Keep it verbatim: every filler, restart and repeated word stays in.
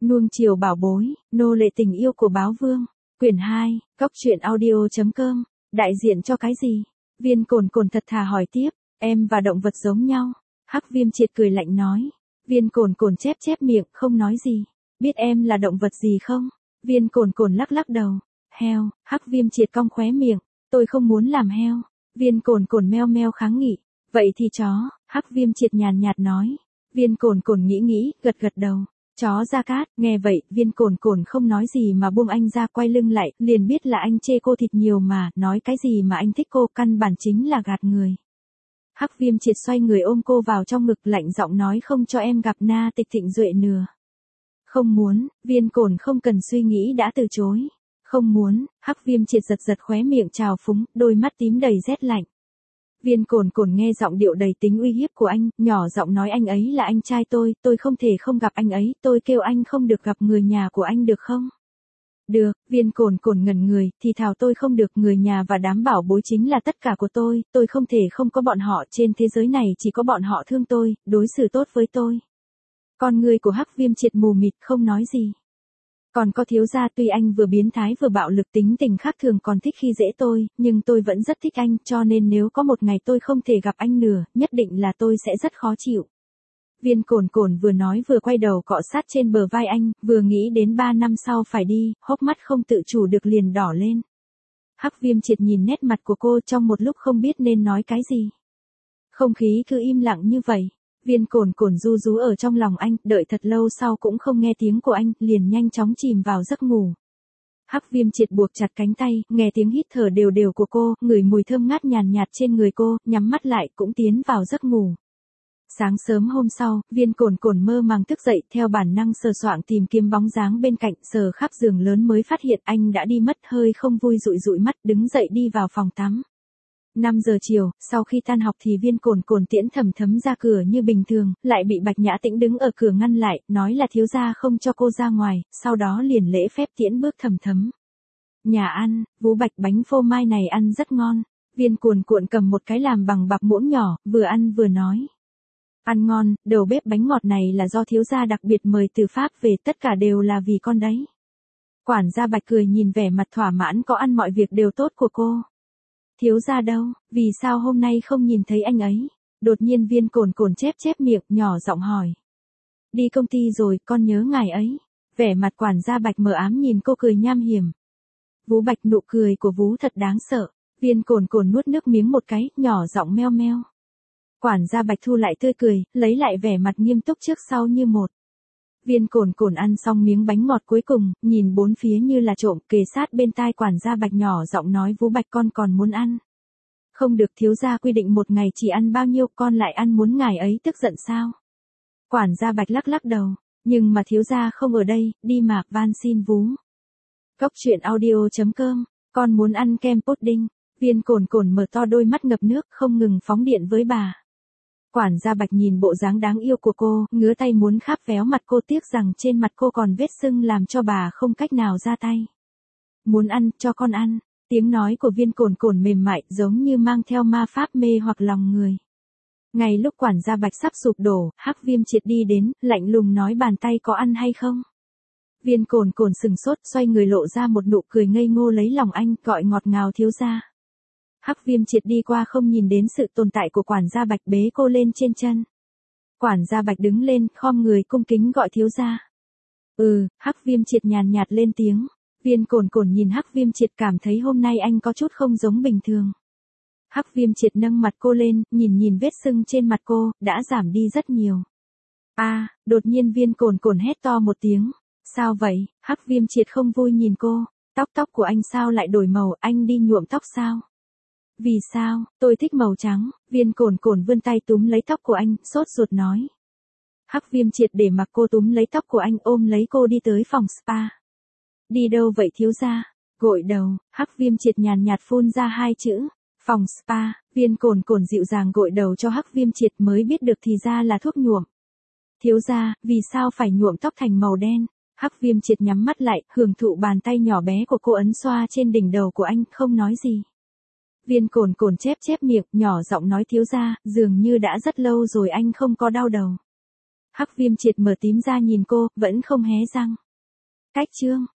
Nuông chiều bảo bối, nô lệ tình yêu của báo vương. Quyển hai, cóc truyện audio.com. Đại diện cho cái gì? Viên Cồn Cồn thật thà hỏi tiếp. Em và động vật giống nhau. Hắc Viêm Triệt cười lạnh nói. Viên Cồn Cồn chép chép miệng, không nói gì. Biết em là động vật gì không? Viên Cồn Cồn lắc lắc đầu. Heo. Hắc Viêm Triệt cong khóe miệng. Tôi không muốn làm heo. Viên Cồn Cồn meo meo kháng nghị. Vậy thì chó. Hắc Viêm Triệt nhàn nhạt nói. Viên Cồn Cồn nghĩ nghĩ, gật gật đầu. Chó Gia Cát. Nghe vậy, Viên Cồn Cồn không nói gì mà buông anh ra, quay lưng lại, liền biết là anh chê cô thịt nhiều mà, nói cái gì mà anh thích cô, căn bản chính là gạt người. Hắc Viêm Triệt xoay người ôm cô vào trong ngực, lạnh giọng nói, không cho em gặp Na Tịch Thịnh Duệ nữa. Không muốn. Viên Cồn không cần suy nghĩ đã từ chối. Không muốn. Hắc Viêm Triệt giật giật khóe miệng trào phúng, đôi mắt tím đầy rét lạnh. Viên Cồn Cồn nghe giọng điệu đầy tính uy hiếp của anh, nhỏ giọng nói, anh ấy là anh trai tôi, tôi không thể không gặp anh ấy, tôi kêu anh không được gặp người nhà của anh được không? Được. Viên Cồn Cồn ngẩn người, thì thào, tôi không được, người nhà và đám bảo bối chính là tất cả của tôi, tôi không thể không có bọn họ, trên thế giới này chỉ có bọn họ thương tôi, đối xử tốt với tôi. Con người của Hắc Viêm Triệt mù mịt không nói gì. Còn có thiếu gia, tuy anh vừa biến thái vừa bạo lực, tính tình khác thường, còn thích khi dễ tôi, nhưng tôi vẫn rất thích anh, cho nên nếu có một ngày tôi không thể gặp anh nữa, nhất định là tôi sẽ rất khó chịu. Viên Cồn Cồn vừa nói vừa quay đầu cọ sát trên bờ vai anh, vừa nghĩ đến ba năm sau phải đi, hốc mắt không tự chủ được liền đỏ lên. Hắc Viêm Triệt nhìn nét mặt của cô trong một lúc không biết nên nói cái gì. Không khí cứ im lặng như vậy. Viên Cồn Cồn ru rú ở trong lòng anh, đợi thật lâu sau cũng không nghe tiếng của anh, liền nhanh chóng chìm vào giấc ngủ. Hắc Viêm Triệt buộc chặt cánh tay, nghe tiếng hít thở đều đều của cô, ngửi mùi thơm ngát nhàn nhạt trên người cô, nhắm mắt lại cũng tiến vào giấc ngủ. Sáng sớm hôm sau, Viên Cồn Cồn mơ màng thức dậy, theo bản năng sờ soạng tìm kiếm bóng dáng bên cạnh, sờ khắp giường lớn mới phát hiện anh đã đi mất, hơi không vui dụi dụi mắt, đứng dậy đi vào phòng tắm. năm giờ chiều, sau khi tan học thì Viên Cồn Cồn tiễn Thẩm Thấm ra cửa như bình thường, lại bị Bạch Nhã Tĩnh đứng ở cửa ngăn lại, nói là thiếu gia không cho cô ra ngoài, sau đó liền lễ phép tiễn bước Thẩm Thấm. Nhà ăn, Vú Bạch bánh phô mai này ăn rất ngon. Viên Cồn Cồn cầm một cái làm bằng bạc muỗng nhỏ, vừa ăn vừa nói. Ăn ngon, đầu bếp bánh ngọt này là do thiếu gia đặc biệt mời từ Pháp về, tất cả đều là vì con đấy. Quản gia Bạch cười nhìn vẻ mặt thỏa mãn có ăn mọi việc đều tốt của cô. Thiếu gia đâu, vì sao hôm nay không nhìn thấy anh ấy? Đột nhiên Viên Cồn Cồn chép chép miệng, nhỏ giọng hỏi. Đi công ty rồi, con nhớ ngài ấy. Vẻ mặt quản gia Bạch mờ ám nhìn cô cười nham hiểm. Vú Bạch, nụ cười của Vú thật đáng sợ. Viên Cồn Cồn nuốt nước miếng một cái, nhỏ giọng meo meo. Quản gia Bạch thu lại tươi cười, lấy lại vẻ mặt nghiêm túc trước sau như một. Viên Cồn Cồn ăn xong miếng bánh ngọt cuối cùng, nhìn bốn phía như là trộm, kề sát bên tai quản gia Bạch nhỏ giọng nói, Vú Bạch, con còn muốn ăn. Không được, thiếu gia quy định một ngày chỉ ăn bao nhiêu, con lại ăn, muốn ngài ấy tức giận sao? Quản gia Bạch lắc lắc đầu, nhưng mà thiếu gia không ở đây, đi mà, van xin Vú. Cóc truyện audio.com, con muốn ăn kem pudding. Viên Cồn Cồn mở to đôi mắt ngập nước, không ngừng phóng điện với bà. Quản gia Bạch nhìn bộ dáng đáng yêu của cô, ngứa tay muốn kháp véo mặt cô, tiếc rằng trên mặt cô còn vết sưng làm cho bà không cách nào ra tay. Muốn ăn, cho con ăn. Tiếng nói của Viên Cồn Cồn mềm mại, giống như mang theo ma pháp mê hoặc lòng người. Ngay lúc quản gia Bạch sắp sụp đổ, Hắc Viêm Triệt đi đến, lạnh lùng nói, bàn tay có ăn hay không? Viên Cồn Cồn sừng sốt, xoay người lộ ra một nụ cười ngây ngô lấy lòng anh, gọi ngọt ngào, thiếu gia. Hắc Viêm Triệt đi qua không nhìn đến sự tồn tại của quản gia Bạch, bế cô lên trên chân. Quản gia Bạch đứng lên, khom người cung kính gọi, thiếu gia. Ừ, Hắc Viêm Triệt nhàn nhạt lên tiếng. Viên Cồn Cồn nhìn Hắc Viêm Triệt, cảm thấy hôm nay anh có chút không giống bình thường. Hắc Viêm Triệt nâng mặt cô lên, nhìn nhìn vết sưng trên mặt cô, đã giảm đi rất nhiều. A, à, đột nhiên Viên Cồn Cồn hét to một tiếng. Sao vậy? Hắc Viêm Triệt không vui nhìn cô. Tóc tóc của anh sao lại đổi màu, anh đi nhuộm tóc sao? Vì sao? Tôi thích màu trắng. Viên Cồn Cồn vươn tay túm lấy tóc của anh, sốt ruột nói. Hắc Viêm Triệt để mặc cô túm lấy tóc của anh, ôm lấy cô đi tới phòng spa. Đi đâu vậy thiếu gia? Gội đầu. Hắc Viêm Triệt nhàn nhạt phun ra hai chữ. Phòng spa. Viên Cồn Cồn dịu dàng gội đầu cho Hắc Viêm Triệt, mới biết được thì ra là thuốc nhuộm. Thiếu gia, vì sao phải nhuộm tóc thành màu đen? Hắc Viêm Triệt nhắm mắt lại, hưởng thụ bàn tay nhỏ bé của cô ấn xoa trên đỉnh đầu của anh, không nói gì. Viên Cồn Cồn chép chép miệng, nhỏ giọng nói, thiếu gia, dường như đã rất lâu rồi anh không có đau đầu. Hắc Viêm triệt mở tím ra nhìn cô, vẫn không hé răng. Cách chương.